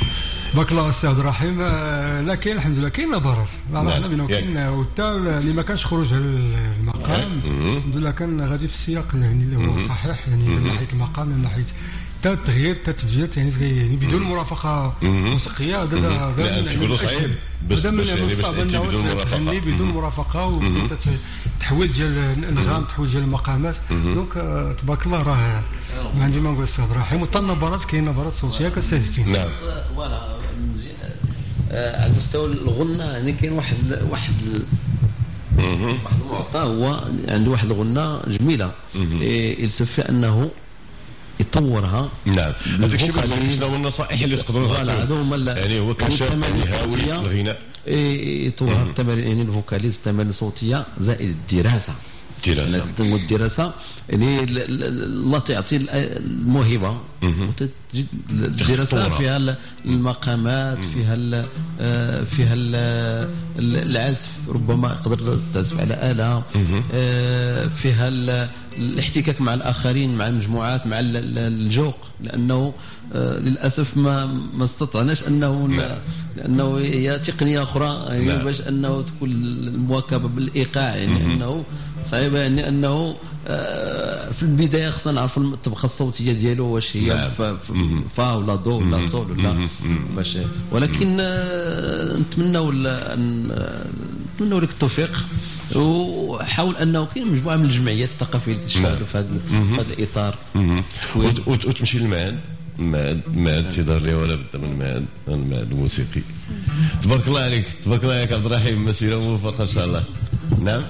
بارك الله السي عبد الرحيم. آه، لا كاين الحمد لله كاين نبرات لا لا بينه كاين وحتى اللي ما كانش خروج على المقام الحمد لله كان غادي في السياق يعني اللي هو صحيح يعني من ناحيه المقام من ناحيه حتى التغيير حتى التفجير يعني يعني بدون مرافقه موسيقيه هذا هذا تقولوا صعيب باش باش يعني باش بدون مرافقه بدون مرافقه وبدون تحويل ديال الانغام تحويل ديال المقامات دونك تبارك الله راه ما عندي ما نقول السي عبد الرحيم. وحتى النبرات كاين نبرات صوتيه كالسادسين. نعم فوالا على مستوى الغنى يعني كاين واحد واحد واحد المعطى هو عنده واحد الغنى جميله يلسف انه يطورها. نعم هذاك الشيء اللي شنو هو النصائح اللي تقدروا تعطوها يعني هو كشاب يعني هاوي الغناء يطورها التمارين يعني الفوكاليز التمارين الصوتيه زائد الدراسه الدراسه الدراسه يعني الله تعطي الموهبه وتجد الدراسه فيها المقامات فيها ال فيها ال العزف ربما يقدر تعزف على آلة فيها الاحتكاك مع الآخرين مع المجموعات مع الجوق لأنه للأسف ما ما استطعناش أنه لأنه هي تقنية أخرى يعني باش أنه تكون المواكبة بالإيقاع يعني أنه صعيبة يعني أنه في البداية خصنا نعرف الطبقة الصوتية ديالو واش هي فا ولا دو ولا صول ولا باش ولكن نتمنوا نتمنوا لك التوفيق وحاول انه كاين مجموعه من الجمعيات الثقافيه اللي تشتغلوا في هذا الاطار وتمشي للمعهد المعهد المعهد تيدار لي ولا بد من المعهد المعهد الموسيقي. تبارك الله عليك تبارك الله عليك عبد الرحيم مسيره موفقه ان شاء الله. نعم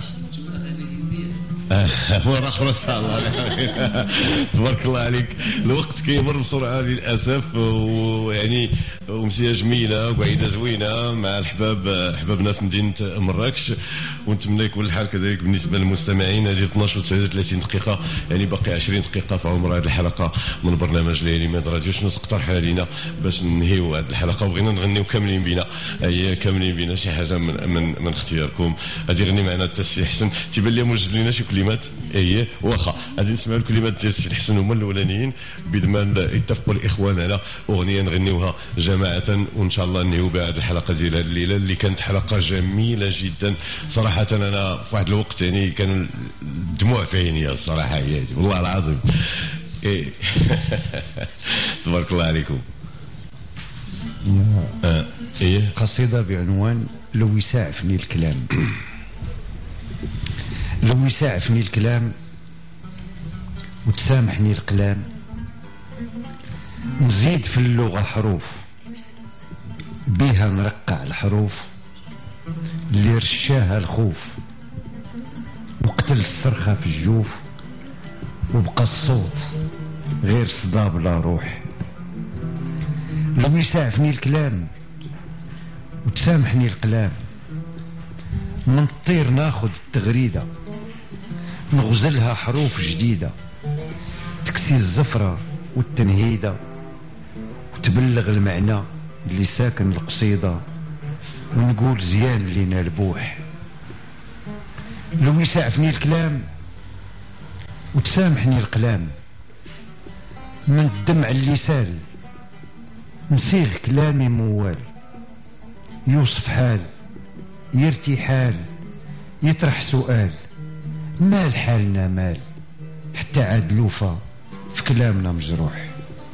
مرة أخرى إن شاء الله. تبارك الله عليك. الوقت كيمر بسرعة للأسف ويعني ومسية جميلة وقعيدة زوينة مع الحباب أحبابنا في مدينة مراكش ونتمنى يكون الحال كذلك بالنسبة للمستمعين. هذه اثناش وثلاثين دقيقة يعني باقي عشرين دقيقة في عمر هذه الحلقة من برنامج ليالي ميد راديو. شنو تقترح علينا باش ننهيو هذه الحلقة وبغينا نغنيو كاملين بينا هي كاملين بينا شي حاجة من من من اختياركم. غادي يغني معنا حتى السي حسن تيبان لي موجد لنا شي كلمات ايه واخا غادي نسمعوا الكلمات ديال السي الحسن هما الاولانيين بضمان اتفقوا الاخوان على اغنيه نغنيوها جماعه وان شاء الله ننهيو بهذه الحلقه ديال هذه الليله اللي كانت حلقه جميله جدا صراحه. انا في واحد الوقت يعني كانوا الدموع في عيني الصراحه هي والله العظيم. ايه تبارك الله عليكم. آه. ايه قصيده بعنوان لو يسعفني الكلام. لو يسعفني الكلام وتسامحني القلام نزيد في اللغة حروف بيها نرقع الحروف اللي رشاها الخوف وقتل الصرخة في الجوف وبقى الصوت غير صدى بلا روح. لو يسعفني الكلام وتسامحني القلام من الطير ناخد التغريدة نغزلها حروف جديدة تكسي الزفرة والتنهيدة وتبلغ المعنى اللي ساكن القصيدة ونقول زيان لينا البوح. لو يسعفني الكلام وتسامحني القلام من الدمع اللي سال نصيغ كلامي موال يوصف حال يرتي حال يطرح سؤال مال حالنا مال حتى عاد لوفا في كلامنا مجروح.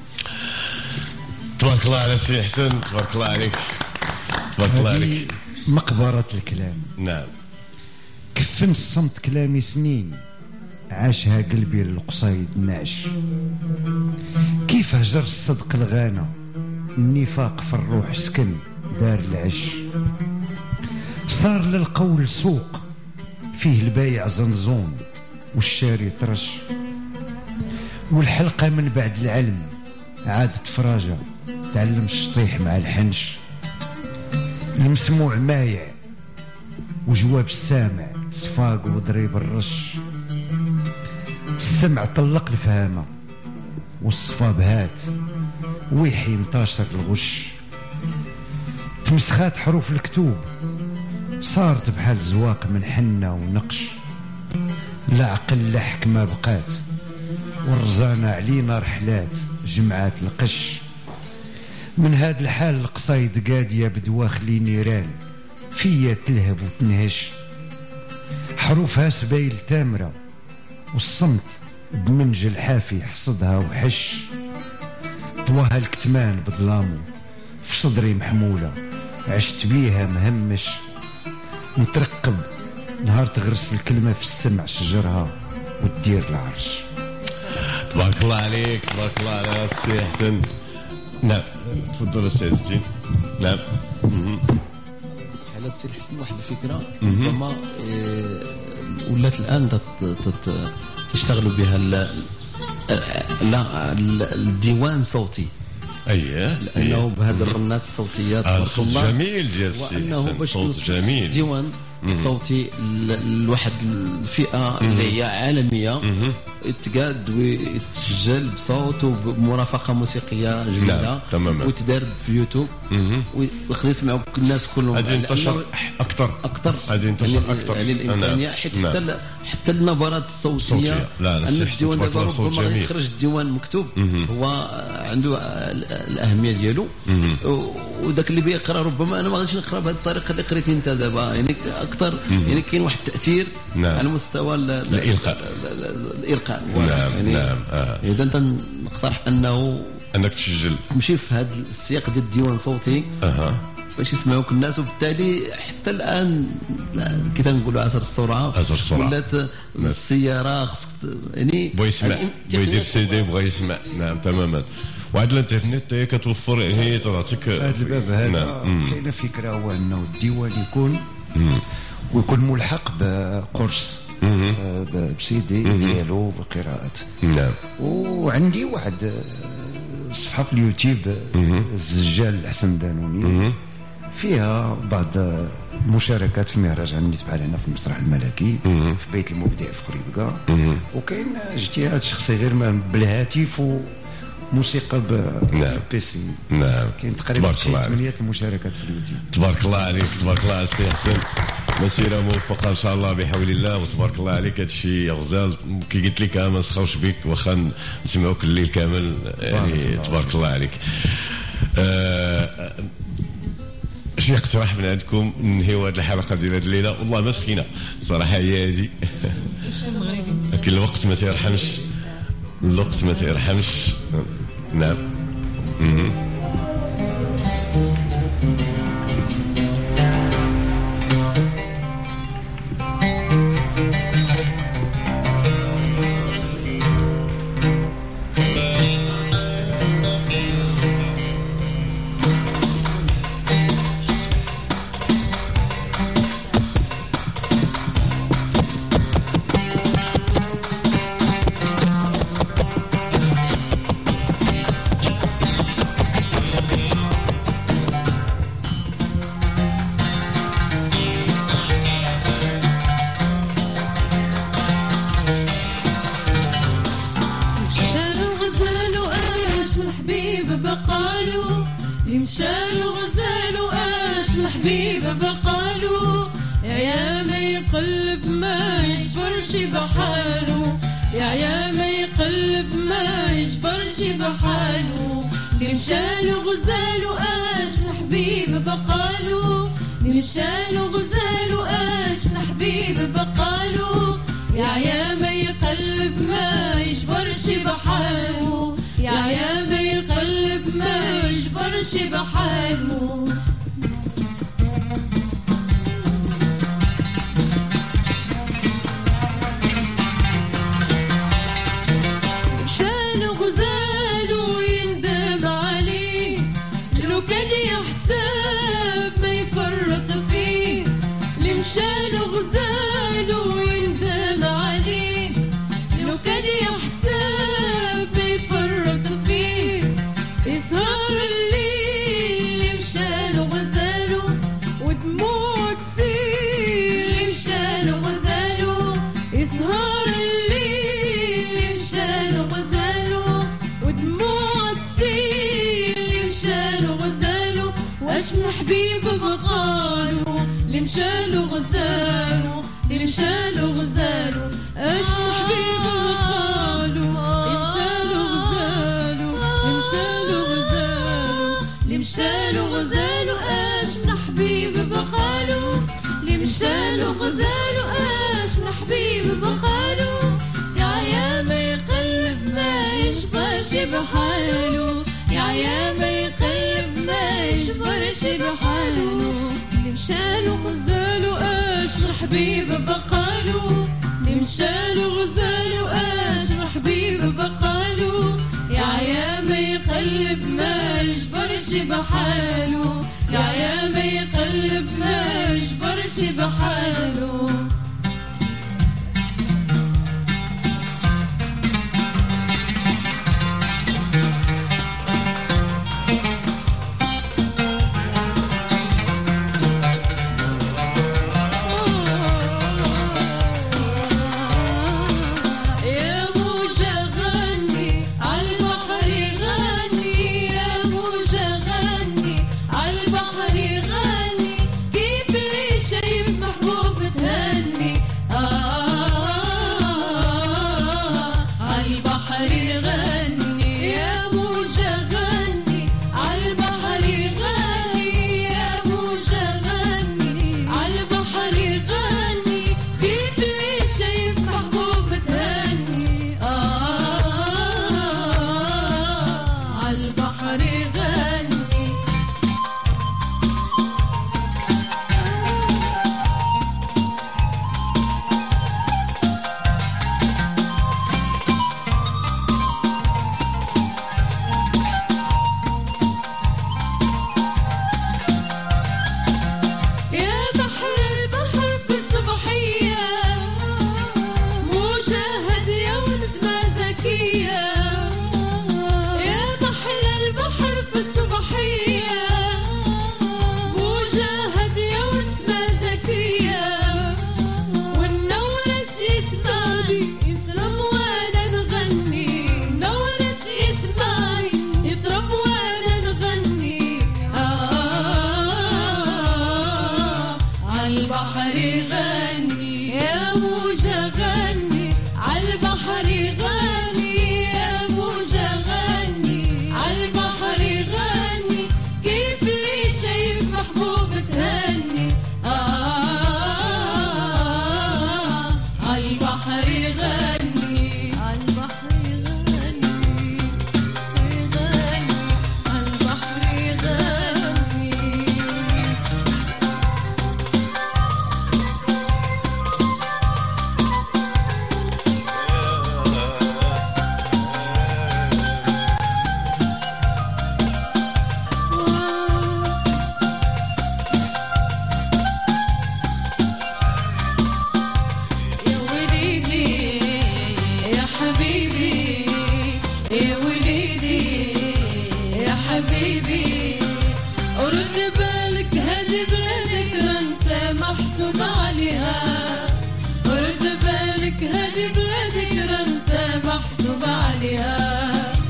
تبارك الله على سي حسن تبارك الله عليك تبارك الله عليك. مقبرة الكلام. نعم كفن الصمت كلامي سنين عاشها قلبي للقصيد نعش كيف هجر الصدق الغانا النفاق في الروح سكن دار العش صار للقول سوق فيه البايع زنزون والشاري طرش والحلقة من بعد العلم عادت فراجة تعلم الشطيح مع الحنش المسموع مايع وجواب السامع صفاق وضريب الرش السمع طلق الفهامة والصفاب هات ويحي انتشر الغش تمسخات حروف الكتوب صارت بحال زواق من حنة ونقش لا عقل لا حكمة بقات والرزانة علينا رحلات جمعات القش من هاد الحال القصايد قادية بدواخلي نيران فيا تلهب وتنهش، حروفها سبايل تامرة والصمت بمنجل حافي حصدها وحش، طواها الكتمان بظلامه في صدري محمولة عشت بيها مهمش، نترقب نهار تغرس الكلمة في السمع شجرها وتدير العرش. تبارك الله عليك، تبارك الله على السي حسن. نعم تفضل استاذ الدين. نعم على السي حسن واحد الفكرة ربما إيه ولات الآن تشتغلوا بها لا الديوان صوتي. اييه لانه بهذه الرنات الصوتيات آه صوت جميل ديال السي حسن، صوت جميل ديوان صوتي لواحد الفئه اللي هي عالميه يتقاد ويتسجل بصوت وبمرافقه موسيقيه جميله ويتدار في يوتيوب ويقدر يسمعوا الناس كلهم. غادي ينتشر اكثر اكثر غادي ينتشر اكثر يعني الامكانيه حيت حتى نعم. حتى النبرات الصوتيه. لا لا الديوان دابا ربما غادي يخرج الديوان مكتوب هو عنده الاهميه ديالو، وذاك اللي بيقرا ربما انا ما غاديش نقرا بهذه الطريقه اللي قريتي انت دابا، يعني اكثر يعني كاين واحد التاثير نعم. على مستوى الالقاء الالقاء نعم يعني نعم آه. اذا انت نقترح انه انك تسجل تمشي في هذا السياق ديال الديوان صوتي اها باش يسمعوك الناس، وبالتالي حتى الان كي تنقولوا عصر السرعه عصر السرعه ولات السياره خصك يعني بغى يسمع بغى يدير سيدي بغى يسمع. نعم تماما. وعاد الانترنت هي كتوفر هي تعطيك في هذا الباب هذا نعم. كاينه فكره هو انه الديوان يكون مم. ويكون ملحق بقرص بسيدي ديالو بالقراءات. نعم. وعندي واحد صفحه في اليوتيوب الزجال حسن دانوني فيها بعض المشاركات في مهرجان اللي تبع لنا في المسرح الملكي في بيت المبدع في قريبكا، وكاين اجتهاد شخصي غير بالهاتف موسيقى بالبيسي. نعم. كاين تقريبا ثمانية المشاركات في اليوتيوب. تبارك الله عليك، تبارك الله على السي حسن. مسيره موفقه ان شاء الله بحول الله، وتبارك الله عليك. هادشي غزال كي قلت لك ما نسخاوش بك واخا نسمعوك الليل كامل يعني. تبارك الله عليك. آه شنو اقتراح من عندكم ننهيو هذه الحلقه ديال هذه الليله؟ والله ما سخينا صراحه هي هذه لكن الوقت ما تيرحمش، الوقت ما تيرحمش. نعم. غزال واشمر حبيب بقالو يا يا ما يقلب ما يجبرش بحالو يا يا ما يقلب ما يجبرش بحالو اللي مشالو غزال واشمر حبيب بقالو اللي مشالو غزال واشمر حبيب بقالو يا يا ما يقلب ما يجبرش بحالو يا يا ما يقلب ما يجبرش بحالو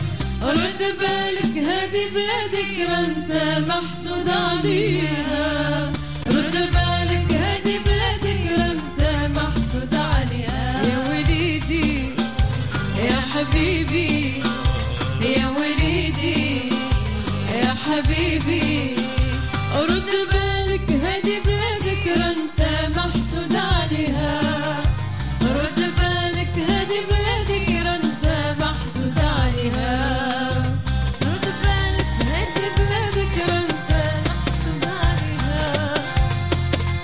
رد بالك هذه بلادك انت محسود عليها